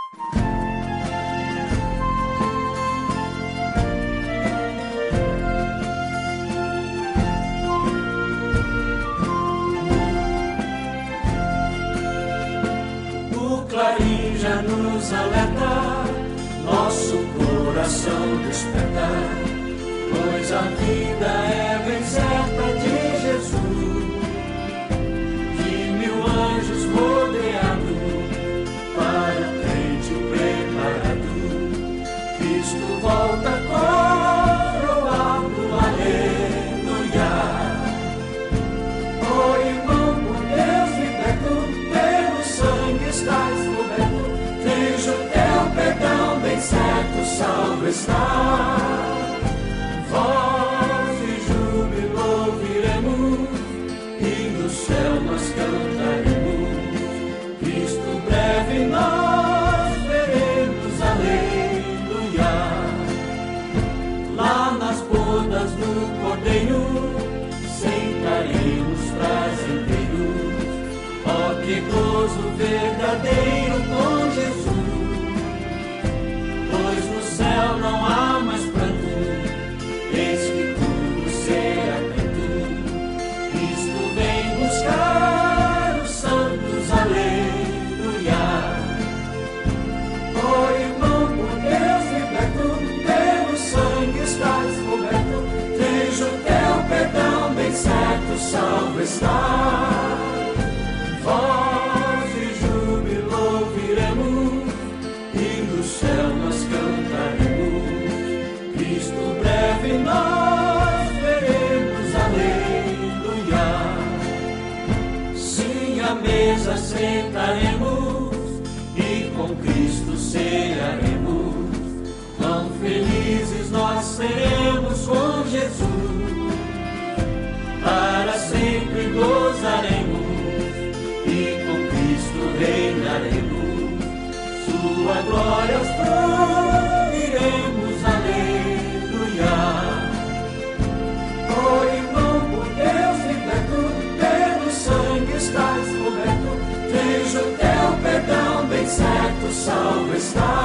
O clarim já nos alerta, nosso coração desperta, pois a vida é bem certa de Jesus, de 1000 anjos rodeado, para o crente preparado. Cristo volta coroado, aleluia. Oh irmão, por Deus liberto, pelo sangue estás coberto, tens o teu perdão bem certo, salvo está. Voz de júbilo ouviremos, e do céu nós cantaremos. Cristo breve nós veremos, aleluia. Lá nas bodas do Cordeiro sentaremos prazenteiros. Oh, que gozo verdadeiro com Jesus, pois no céu não há mais pranto, eis que tudo será canto. Cristo vem buscar os santos, aleluia. Oh irmão, por Deus liberto, pelo sangue estás coberto, tens o teu perdão bem certo, salvo está. Voz de júbilo ouviremos, e do céu nós cantaremos. Cristo breve nós veremos, aleluia. Sim, à mesa sentaremos, e com Cristo cearemos. Quão felizes nós seremos com Jesus, para sempre gozaremos, e com Cristo reinaremos. Sua glória iremos, aleluia. Oh irmão, por Deus liberto, pelo sangue estás coberto, tens o teu perdão bem certo, salvo está.